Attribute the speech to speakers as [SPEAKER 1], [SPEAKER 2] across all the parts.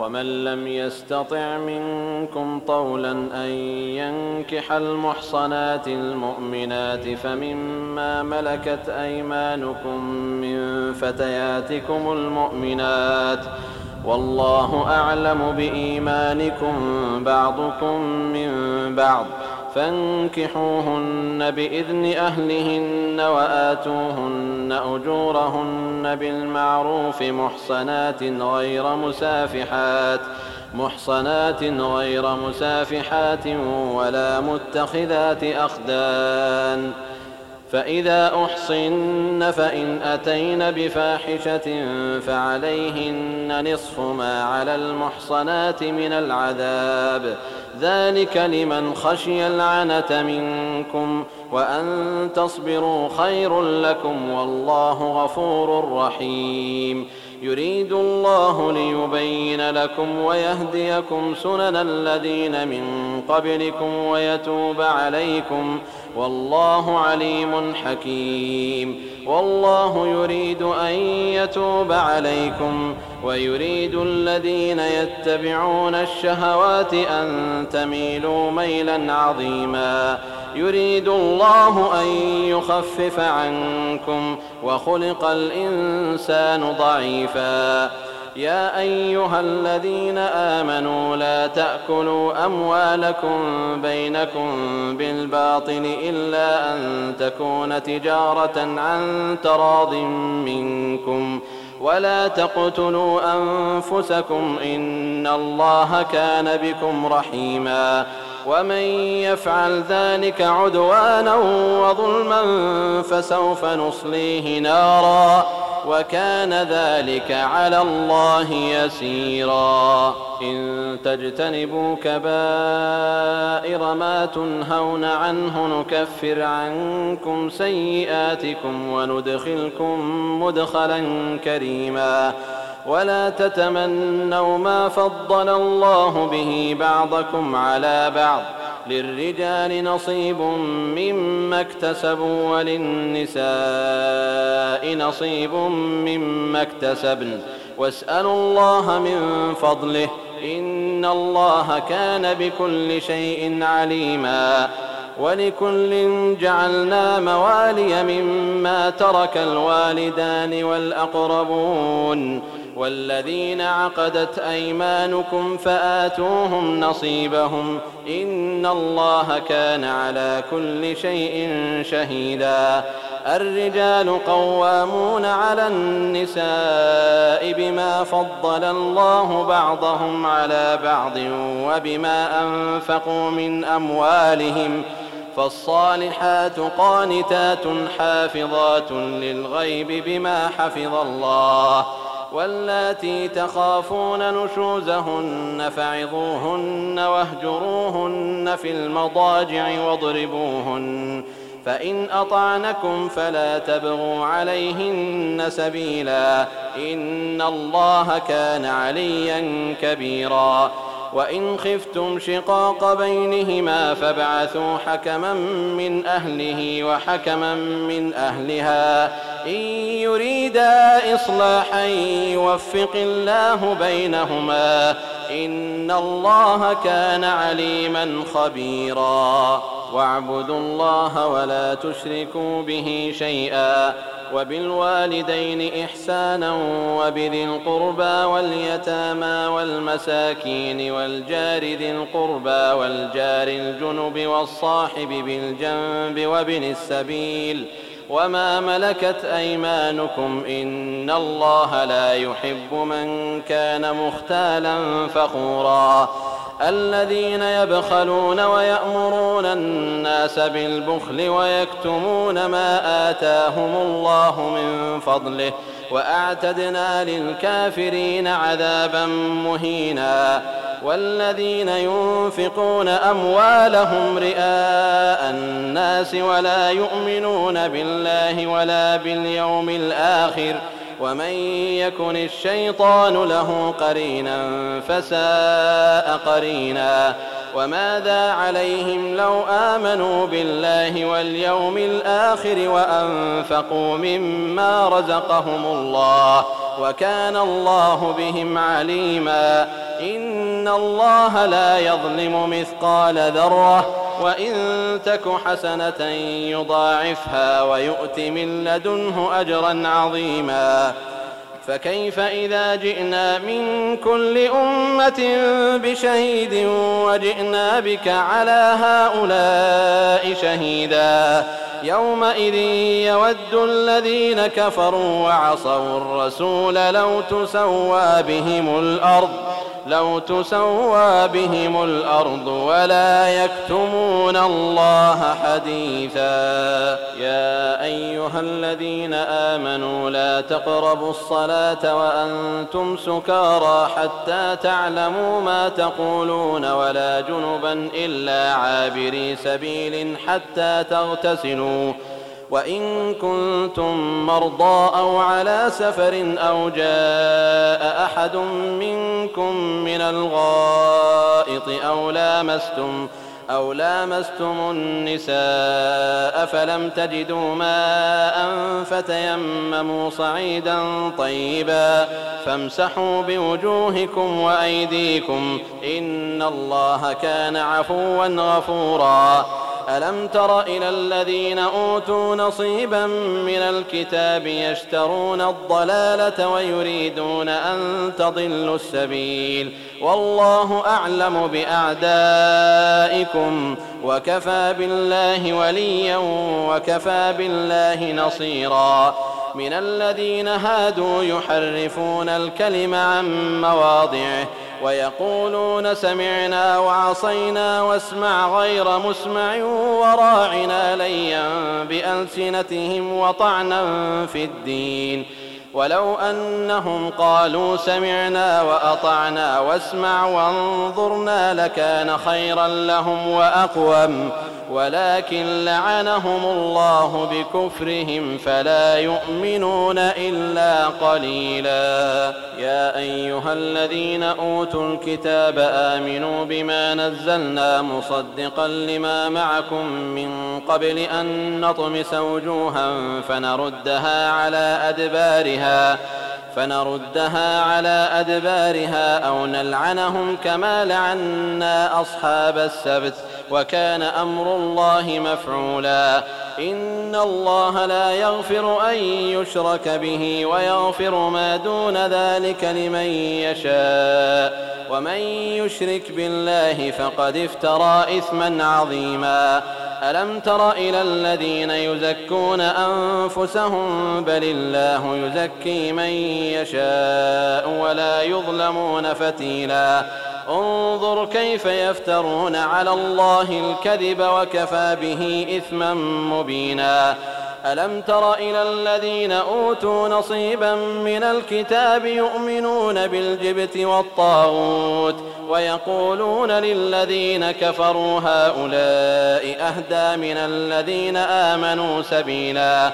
[SPEAKER 1] ومن لم يستطع منكم طولا أن ينكح المحصنات المؤمنات فمما ملكت أيمانكم من فتياتكم المؤمنات، والله أعلم بإيمانكم بعضكم من بعض، فانكحوهن بإذن أهلهن وآتوهن أجورهن بالمعروف محصنات غير مسافحات ولا متخذات أخدان، فإذا أحصن فإن أتين بفاحشة فعليهن نصف ما على المحصنات من العذاب، ذلك لمن خشي العنة منكم، وأن تصبروا خير لكم، والله غفور رحيم. يريد الله ليبين لكم ويهديكم سنن الذين من قبلكم ويتوب عليكم، والله عليم حكيم. والله يريد أن يتوب عليكم ويريد الذين يتبعون الشهوات أن تميلوا ميلا عظيما. يريد الله أن يخفف عنكم وخلق الإنسان ضعيفا. يا أيها الذين آمنوا لا تأكلوا أموالكم بينكم بالباطل إلا أن تكون تجارة عن تراض منكم، ولا تقتلوا أنفسكم إن الله كان بكم رحيما. ومن يفعل ذلك عدوانا وظلما فسوف نصليه نارا، وكان ذلك على الله يسيرا. إن تجتنبوا كبائر ما تنهون عنه نكفر عنكم سيئاتكم وندخلكم مدخلا كريما. ولا تتمنوا ما فضل الله به بعضكم على بعض، للرجال نصيب مما اكتسبوا وللنساء نصيب مما اكتسبن، واسألوا الله من فضله إن الله كان بكل شيء عليما. ولكل جعلنا موالي مما ترك الوالدان والأقربون والذين عقدت أيمانكم فآتوهم نصيبهم إن الله كان على كل شيء شهيدا. الرجال قوامون على النساء بما فضل الله بعضهم على بعض وبما أنفقوا من أموالهم، فالصالحات قانتات حافظات للغيب بما حفظ الله. واللاتي تخافون نشوزهن فعظوهن واهجروهن في المضاجع واضربوهن، فإن أطعنكم فلا تبغوا عليهن سبيلا إن الله كان عليا كبيرا. وإن خفتم شقاق بينهما فابعثوا حكما من أهله وحكما من أهلها إن يريدا إصلاحا يوفق الله بينهما إن الله كان عليما خبيرا. واعبدوا الله ولا تشركوا به شيئا، وبالوالدين إحسانا وبذي القربى واليتامى والمساكين والجار ذي القربى والجار الجنب والصاحب بالجنب وابن السبيل وما ملكت أيمانكم إن الله لا يحب من كان مختالا فخورا. الذين يبخلون ويأمرون الناس بالبخل ويكتمون ما آتاهم الله من فضله وأعتدنا للكافرين عذابا مهينا. والذين ينفقون أموالهم رئاء الناس ولا يؤمنون بالله ولا باليوم الآخر ومن يكن الشيطان له قرينا فساء قرينا. وماذا عليهم لو آمنوا بالله واليوم الآخر وأنفقوا مما رزقهم الله وكان الله بهم عليما. إن الله لا يظلم مثقال ذرة وإن تك حسنة يضاعفها ويؤت من لدنه أجرا عظيما فكيف إذا جئنا من كل أمة بشهيد وجئنا بك على هؤلاء شهيدا يومئذ يود الذين كفروا وعصوا الرسول لو تسوى بهم الأرض ولا يكتمون الله حديثا يا أيها الذين آمنوا لا تقربوا الصلاة وأنتم سكارى حتى تعلموا ما تقولون ولا جنبا إلا عابري سبيل حتى تغتسلوا وإن كنتم مرضى أو على سفر أو جاء أحد منكم من الغائط أو لامستم النساء فلم تجدوا ماء فتيمموا صعيدا طيبا فامسحوا بوجوهكم وأيديكم إن الله كان عفوا غفورا ألم تر إلى الذين أوتوا نصيبا من الكتاب يشترون الضلالة ويريدون أن تضلوا السبيل والله أعلم بأعدائكم وكفى بالله وليا وكفى بالله نصيرا من الذين هادوا يحرفون الكلم عن مواضعه ويقولون سمعنا وعصينا واسمع غير مسمع وراعنا ليا بألسنتهم وطعنا في الدين ولو أنهم قالوا سمعنا وأطعنا واسمع وانظرنا لكان خيرا لهم وأقوم ولكن لعنهم الله بكفرهم فلا يؤمنون إلا قليلا يا أيها الذين أوتوا الكتاب آمنوا بما نزلنا مصدقا لما معكم من قبل أن نطمس وجوها فنردها على أدبارها أو نلعنهم كما لعنا أصحاب السبت وكان أمر الله مفعولا إن الله لا يغفر أن يشرك به ويغفر ما دون ذلك لمن يشاء ومن يشرك بالله فقد افترى إثما عظيما ألم تر إلى الذين يزكون أنفسهم بل الله يزكي من يشاء ولا يظلمون فتيلا انظر كيف يفترون على الله الكذب وكفى به إثما مبينا ألم تر إلى الذين أوتوا نصيبا من الكتاب يؤمنون بالجبت والطاغوت ويقولون للذين كفروا هؤلاء أهدى من الذين آمنوا سبيلا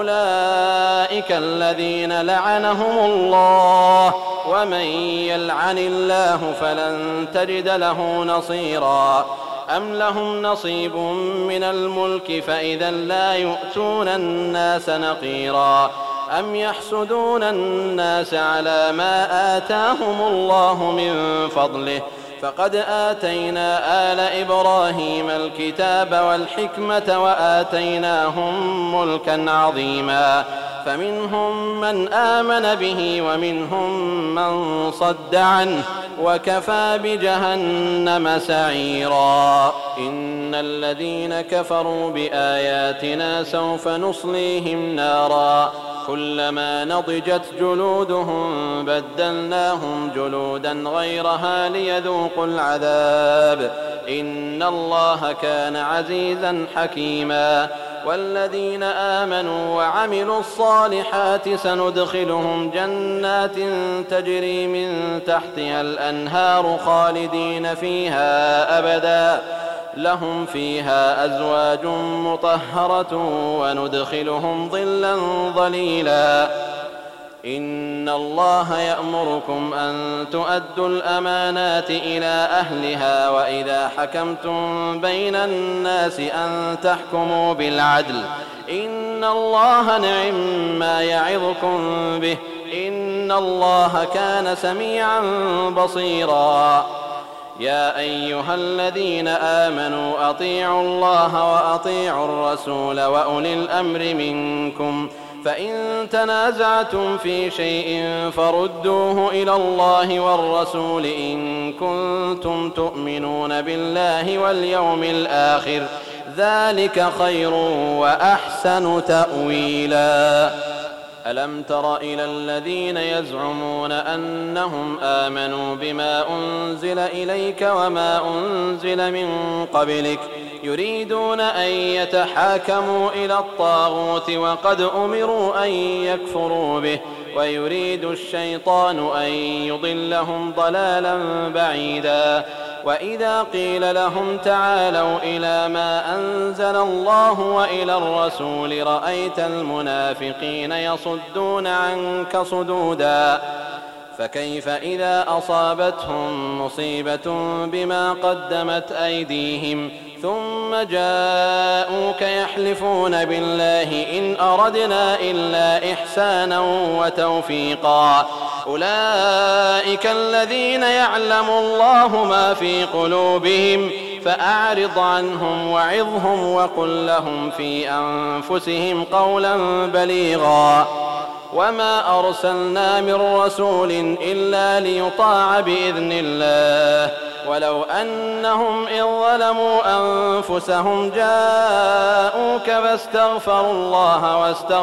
[SPEAKER 1] أولئك الذين لعنهم الله ومن يلعن الله فلن تجد له نصيرا أم لهم نصيب من الملك فإذا لا يؤتون الناس نقيرا أم يحسدون الناس على ما آتاهم الله من فضله فقد آتينا آل إبراهيم الكتاب والحكمة وآتيناهم ملكا عظيما فمنهم من آمن به ومنهم من صد عنه وكفى بجهنم سعيرا إن الذين كفروا بآياتنا سوف نصليهم نارا كلما نضجت جلودهم بدلناهم جلودا غيرها ليذوقوا العذاب إن الله كان عزيزا حكيما والذين آمنوا وعملوا الصالحات سندخلهم جنات تجري من تحتها الأنهار خالدين فيها أبدا لهم فيها أزواج مطهرة وندخلهم ظلا ظليلا إن الله يأمركم أن تؤدوا الأمانات إلى أهلها وإذا حكمتم بين الناس أن تحكموا بالعدل إن الله نعم ما يعظكم به إن إن الله كان سميعا بصيرا. يا أيها الذين آمنوا أطيعوا الله وأطيعوا الرسول وأولي الأمر منكم، فإن تنازعتم في شيء فردوه إلى الله والرسول إن كنتم تؤمنون بالله واليوم الآخر، ذلك خير وأحسن تأويلا. ألم تر إلى الذين يزعمون أنهم آمنوا بما أنزل إليك وما أنزل من قبلك يريدون أن يتحاكموا إلى الطاغوت وقد أمروا أن يكفروا به ويريد الشيطان أن يضلهم ضلالا بعيدا. وإذا قيل لهم تعالوا إلى ما أنزل الله وإلى الرسول رأيت المنافقين يصدون عنك صدودا. فكيف إذا أصابتهم مصيبة بما قدمت أيديهم ثم جاءوك يحلفون بالله إن أردنا إلا إحسانا وتوفيقا، أولئك الذين يعلم الله ما في قلوبهم فأعرض عنهم وعظهم وقل لهم في أنفسهم قولا بليغا. وما أرسلنا من رسول إلا ليطاع بإذن الله ولو أنهم إذ ظلموا أنفسهم جاءوك فاستغفروا الله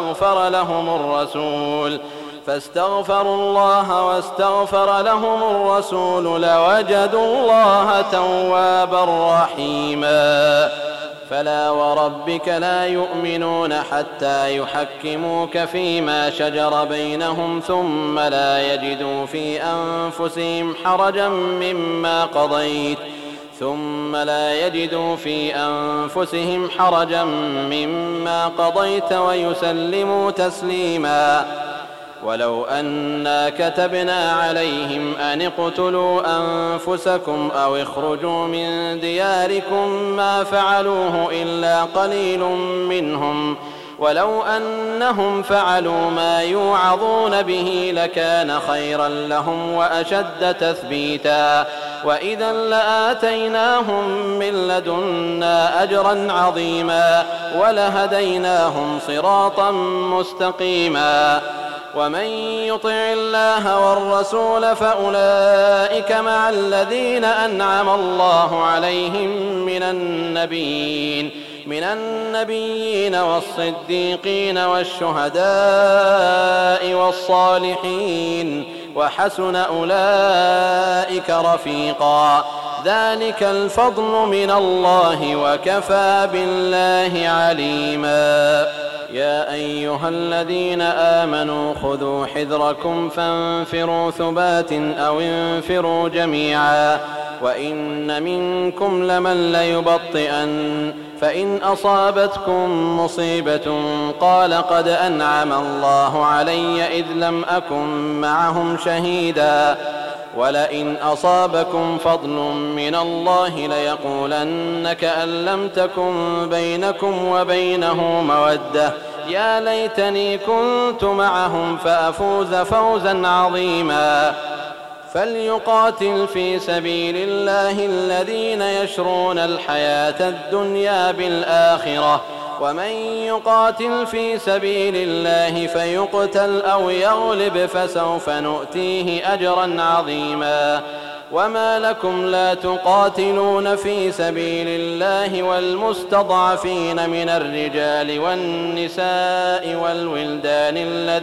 [SPEAKER 1] واستغفر لهم الرسول لوجدوا الله توابا رحيما. فلا وربك لا يؤمنون حتى يحكموك فيما شجر بينهم ثم لا يجدوا في أنفسهم حرجا مما قضيت ويسلموا تسليما. ولو أنا كتبنا عليهم أن اقتلوا أنفسكم أو اخرجوا من دياركم ما فعلوه إلا قليل منهم، ولو أنهم فعلوا ما يوعظون به لكان خيرا لهم وأشد تثبيتا، وإذا لآتيناهم من لدنا أجرا عظيما ولهديناهم صراطا مستقيما. ومن يطع الله والرسول فأولئك مع الذين أنعم الله عليهم من النبيين والصديقين والشهداء والصالحين وحسن أولئك رفيقا. ذلك الفضل من الله وكفى بالله عليما. يا أيها الذين آمنوا خذوا حذركم فانفروا ثبات أو انفروا جميعا وإن منكم لمن ليبطئن فإن أصابتكم مصيبة قال قد أنعم الله علي إذ لم أكن معهم شهيدا ولئن أصابكم فضل من الله ليقولن كأن لم تكن بينكم وبينه مودة يا ليتني كنت معهم فأفوز فوزا عظيما. فليقاتل في سبيل الله الذين يشرون الحياة الدنيا بالآخرة ومن يقاتل في سبيل الله فيقتل أو يغلب فسوف نؤتيه أجرا عظيما. وما لكم لا تقاتلون في سبيل الله والمستضعفين من الرجال والنساء والولدان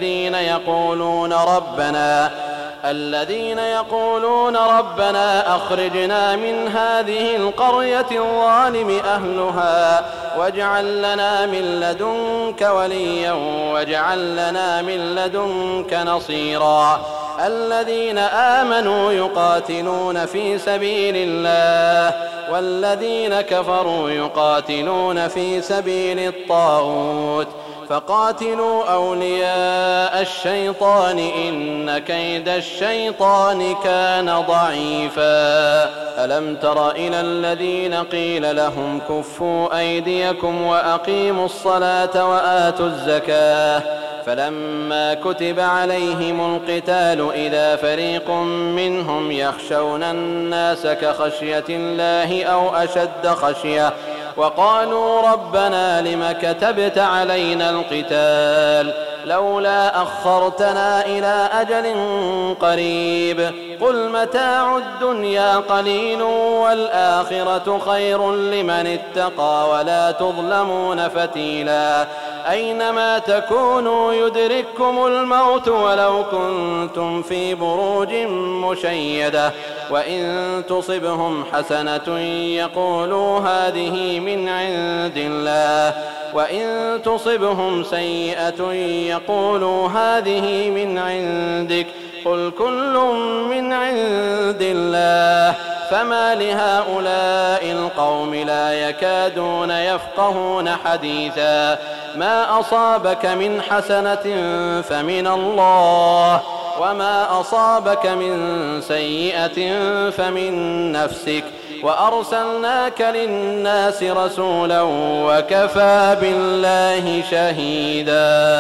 [SPEAKER 1] الذين يقولون ربنا أخرجنا من هذه القرية الظالم أهلها واجعل لنا من لدنك وليا واجعل لنا من لدنك نصيرا. الذين آمنوا يقاتلون في سبيل الله والذين كفروا يقاتلون في سبيل الطاغوت فقاتلوا أولياء الشيطان إن كيد الشيطان كان ضعيفا. ألم تر إلى الذين قيل لهم كفوا أيديكم وأقيموا الصلاة وآتوا الزكاة فلما كتب عليهم القتال إذا فريق منهم يخشون الناس كخشية الله أو أشد خشية وقالوا ربنا لم كتبت علينا القتال لولا أخرتنا إلى أجل قريب قل متاع الدنيا قليل والآخرة خير لمن اتقى ولا تظلمون فتيلا أينما تكونوا يدرككم الموت ولو كنتم في بروج مشيدة وإن تصبهم حسنة يقولوا هذه من عند الله وإن تصبهم سيئة يقولوا هذه من عندك قل كل من عند الله فما لهؤلاء القوم لا يكادون يفقهون حديثا ما أصابك من حسنة فمن الله وما أصابك من سيئة فمن نفسك وأرسلناك للناس رسولا وكفى بالله شهيدا.